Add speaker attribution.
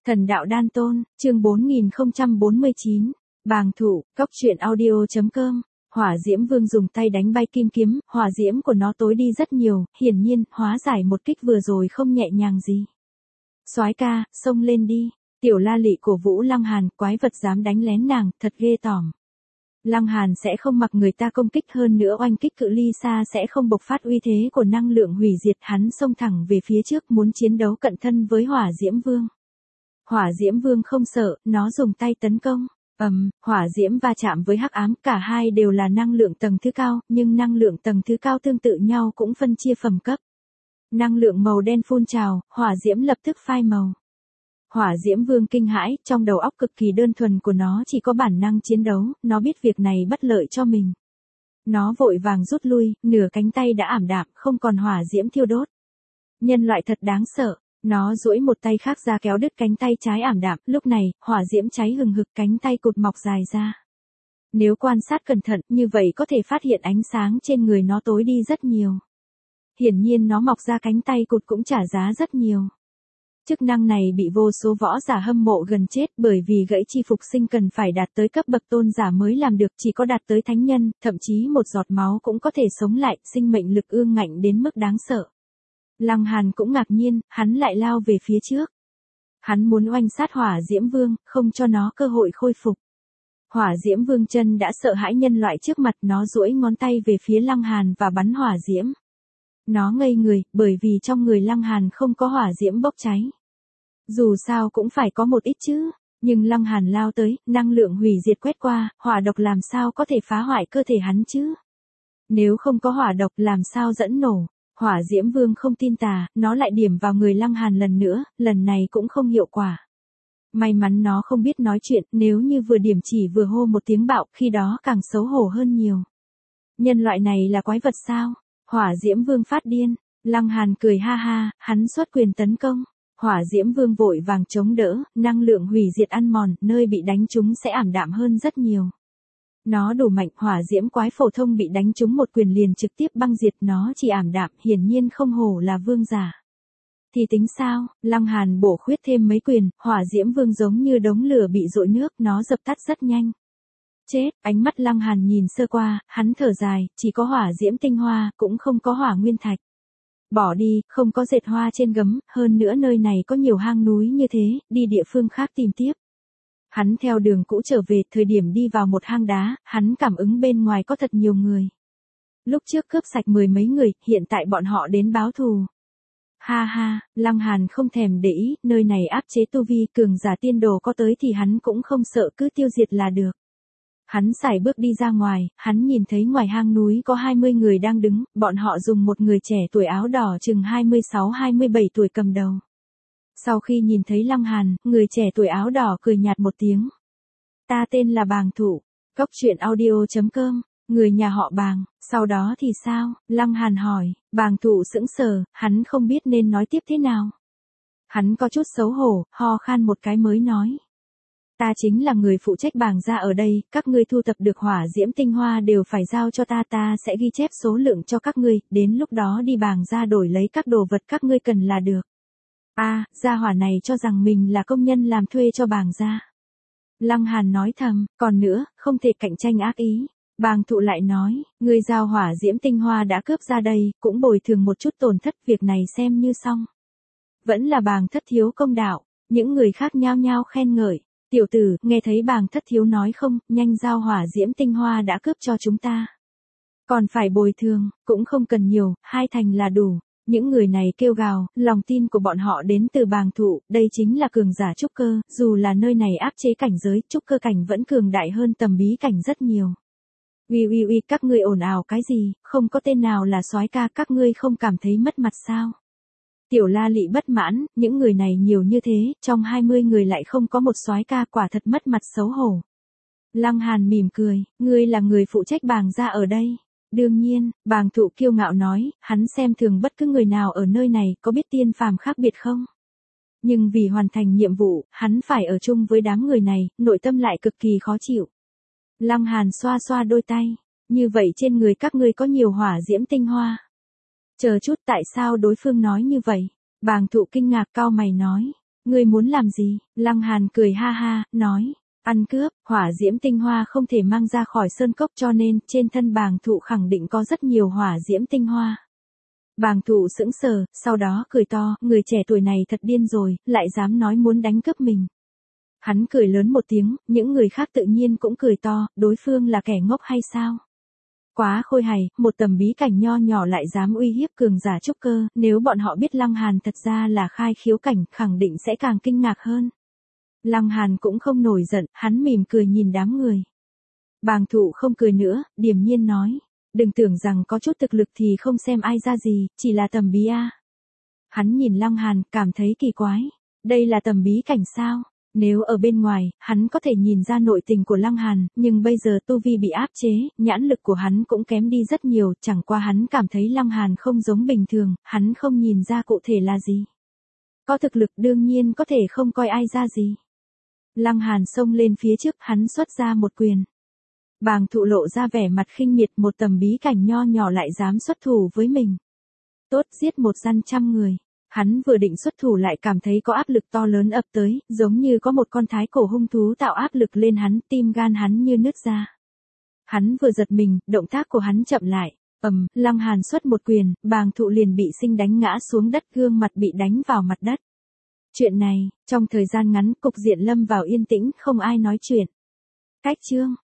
Speaker 1: Thần đạo đan tôn, chương 4049, bàng thụ, cóc truyện audio.com. Hỏa Diễm Vương dùng tay đánh bay kim kiếm, hỏa diễm của nó tối đi rất nhiều, hiển nhiên, hóa giải một kích vừa rồi không nhẹ nhàng gì. Soái ca, xông lên đi. Tiểu La Lị cổ vũ Lăng Hàn, quái vật dám đánh lén nàng, thật ghê tởm. Lăng Hàn sẽ không mặc người ta công kích, hơn nữa oanh kích cự ly xa sẽ không bộc phát uy thế của năng lượng hủy diệt, hắn xông thẳng về phía trước muốn chiến đấu cận thân với Hỏa Diễm Vương. Hỏa Diễm Vương không sợ, nó dùng tay tấn công. Hỏa diễm va chạm với hắc ám, cả hai đều là năng lượng tầng thứ cao, nhưng năng lượng tầng thứ cao tương tự nhau cũng phân chia phẩm cấp. Năng lượng màu đen phun trào, hỏa diễm lập tức phai màu. Hỏa Diễm Vương kinh hãi, trong đầu óc cực kỳ đơn thuần của nó chỉ có bản năng chiến đấu, nó biết việc này bất lợi cho mình. Nó vội vàng rút lui, nửa cánh tay đã ảm đạm, không còn hỏa diễm thiêu đốt. Nhân loại thật đáng sợ. Nó duỗi một tay khác ra kéo đứt cánh tay trái ảm đạm, lúc này, hỏa diễm cháy hừng hực, cánh tay cụt mọc dài ra. Nếu quan sát cẩn thận, như vậy có thể phát hiện ánh sáng trên người nó tối đi rất nhiều. Hiển nhiên nó mọc ra cánh tay cụt cũng trả giá rất nhiều. Chức năng này bị vô số võ giả hâm mộ gần chết, bởi vì gãy chi phục sinh cần phải đạt tới cấp bậc tôn giả mới làm được, chỉ có đạt tới thánh nhân, thậm chí một giọt máu cũng có thể sống lại, sinh mệnh lực ương ngạnh đến mức đáng sợ. Lăng Hàn cũng ngạc nhiên, hắn lại lao về phía trước. Hắn muốn oanh sát Hỏa Diễm Vương, không cho nó cơ hội khôi phục. Hỏa Diễm Vương chân đã sợ hãi nhân loại trước mặt, nó duỗi ngón tay về phía Lăng Hàn và bắn hỏa diễm. Nó ngây người, bởi vì trong người Lăng Hàn không có hỏa diễm bốc cháy. Dù sao cũng phải có một ít chứ, nhưng Lăng Hàn lao tới, năng lượng hủy diệt quét qua, hỏa độc làm sao có thể phá hoại cơ thể hắn chứ? Nếu không có hỏa độc làm sao dẫn nổ? Hỏa Diễm Vương không tin tà, nó lại điểm vào người Lăng Hàn lần nữa, lần này cũng không hiệu quả. May mắn nó không biết nói chuyện, nếu như vừa điểm chỉ vừa hô một tiếng bạo, khi đó càng xấu hổ hơn nhiều. Nhân loại này là quái vật sao? Hỏa Diễm Vương phát điên. Lăng Hàn cười ha ha, hắn xuất quyền tấn công. Hỏa Diễm Vương vội vàng chống đỡ, năng lượng hủy diệt ăn mòn, nơi bị đánh trúng sẽ ảm đạm hơn rất nhiều. Nó đủ mạnh, hỏa diễm quái phổ thông bị đánh trúng một quyền liền trực tiếp băng diệt, nó chỉ ảm đạm, hiển nhiên không hổ là vương giả. Thì tính sao? Lăng Hàn bổ khuyết thêm mấy quyền, Hỏa Diễm Vương giống như đống lửa bị dội nước, nó dập tắt rất nhanh. Chết, ánh mắt Lăng Hàn nhìn sơ qua, hắn thở dài, chỉ có hỏa diễm tinh hoa, cũng không có hỏa nguyên thạch. Bỏ đi, không có dệt hoa trên gấm, hơn nữa nơi này có nhiều hang núi như thế, đi địa phương khác tìm tiếp. Hắn theo đường cũ trở về, thời điểm đi vào một hang đá, hắn cảm ứng bên ngoài có thật nhiều người. Lúc trước cướp sạch 10 mấy người, hiện tại bọn họ đến báo thù. Ha ha, Lăng Hàn không thèm để ý, nơi này áp chế tu vi, cường giả tiên đồ có tới thì hắn cũng không sợ, cứ tiêu diệt là được. Hắn sải bước đi ra ngoài, hắn nhìn thấy ngoài hang núi có 20 người đang đứng, bọn họ dùng một người trẻ tuổi áo đỏ chừng 26-27 tuổi cầm đầu. Sau khi nhìn thấy Lăng Hàn, người trẻ tuổi áo đỏ cười nhạt một tiếng. Ta tên là Bàng Thụ, cóc truyện audio.com, người nhà họ Bàng, sau đó thì sao? Lăng Hàn hỏi. Bàng Thụ sững sờ, hắn không biết nên nói tiếp thế nào. Hắn có chút xấu hổ, ho khan một cái mới nói. Ta chính là người phụ trách Bàng gia ở đây, các ngươi thu thập được hỏa diễm tinh hoa đều phải giao cho ta sẽ ghi chép số lượng cho các ngươi, đến lúc đó đi Bàng gia đổi lấy các đồ vật các ngươi cần là được. Gia hỏa này cho rằng mình là công nhân làm thuê cho Bàng gia. Lăng Hàn nói thầm, còn nữa, không thể cạnh tranh ác ý. Bàng Thụ lại nói, người giao hỏa diễm tinh hoa đã cướp ra đây, cũng bồi thường một chút tổn thất, việc này xem như xong. Vẫn là Bàng thất thiếu công đạo, những người khác nhao nhao khen ngợi. Tiểu tử, nghe thấy Bàng thất thiếu nói không, nhanh giao hỏa diễm tinh hoa đã cướp cho chúng ta. Còn phải bồi thường, cũng không cần nhiều, 2 thành là đủ. Những người này kêu gào, lòng tin của bọn họ đến từ Bàng Thụ, đây chính là cường giả trúc cơ, dù là nơi này áp chế cảnh giới, trúc cơ cảnh vẫn cường đại hơn tầm bí cảnh rất nhiều. Uy, các ngươi ồn ào cái gì, không có tên nào là soái ca, các ngươi không cảm thấy mất mặt sao? Tiểu La Lị bất mãn, những người này nhiều như thế, trong 20 người lại không có một soái ca, quả thật mất mặt xấu hổ. Lăng Hàn mỉm cười, ngươi là người phụ trách Bàng gia ở đây. Đương nhiên, Bàng Thụ kiêu ngạo nói, hắn xem thường bất cứ người nào ở nơi này, có biết tiên phàm khác biệt không? Nhưng vì hoàn thành nhiệm vụ, hắn phải ở chung với đám người này, nội tâm lại cực kỳ khó chịu. Lăng Hàn xoa xoa đôi tay, như vậy trên người các ngươi có nhiều hỏa diễm tinh hoa. Chờ chút, tại sao đối phương nói như vậy? Bàng Thụ kinh ngạc cau mày nói, Ngươi muốn làm gì? Lăng Hàn cười ha ha, nói. Ăn cướp, hỏa diễm tinh hoa không thể mang ra khỏi sơn cốc cho nên trên thân bàng thụ khẳng định có rất nhiều hỏa diễm tinh hoa. Bàng thụ sững sờ, sau đó cười to, người trẻ tuổi này thật điên rồi, lại dám nói muốn đánh cướp mình. Hắn cười lớn một tiếng, những người khác tự nhiên cũng cười to, đối phương là kẻ ngốc hay sao? Quá khôi hài, một tầm bí cảnh nho nhỏ lại dám uy hiếp cường giả trúc cơ, nếu bọn họ biết Lăng Hàn thật ra là khai khiếu cảnh, khẳng định sẽ càng kinh ngạc hơn. Lăng Hàn cũng không nổi giận, hắn mỉm cười nhìn đám người. Bàng thụ không cười nữa, điềm nhiên nói. Đừng tưởng rằng có chút thực lực thì không xem ai ra gì, chỉ là tầm bí a. Hắn nhìn Lăng Hàn, cảm thấy kỳ quái. Đây là tầm bí cảnh sao? Nếu ở bên ngoài, hắn có thể nhìn ra nội tình của Lăng Hàn, nhưng bây giờ tu vi bị áp chế, nhãn lực của hắn cũng kém đi rất nhiều, chẳng qua hắn cảm thấy Lăng Hàn không giống bình thường, hắn không nhìn ra cụ thể là gì. Có thực lực đương nhiên có thể không coi ai ra gì. Lăng Hàn xông lên phía trước, hắn xuất ra một quyền. Bàng thụ lộ ra vẻ mặt khinh miệt, một tầm bí cảnh nho nhỏ lại dám xuất thủ với mình. Tốt, giết một gian trăm người. Hắn vừa định xuất thủ lại cảm thấy có áp lực to lớn ập tới, giống như có một con thái cổ hung thú tạo áp lực lên hắn, tim gan hắn như nứt ra. Hắn vừa giật mình, động tác của hắn chậm lại. Lăng Hàn xuất một quyền, bàng thụ liền bị sinh đánh ngã xuống đất, gương mặt bị đánh vào mặt đất. Chuyện này, trong thời gian ngắn, cục diện lâm vào yên tĩnh, không ai nói chuyện. Cách chương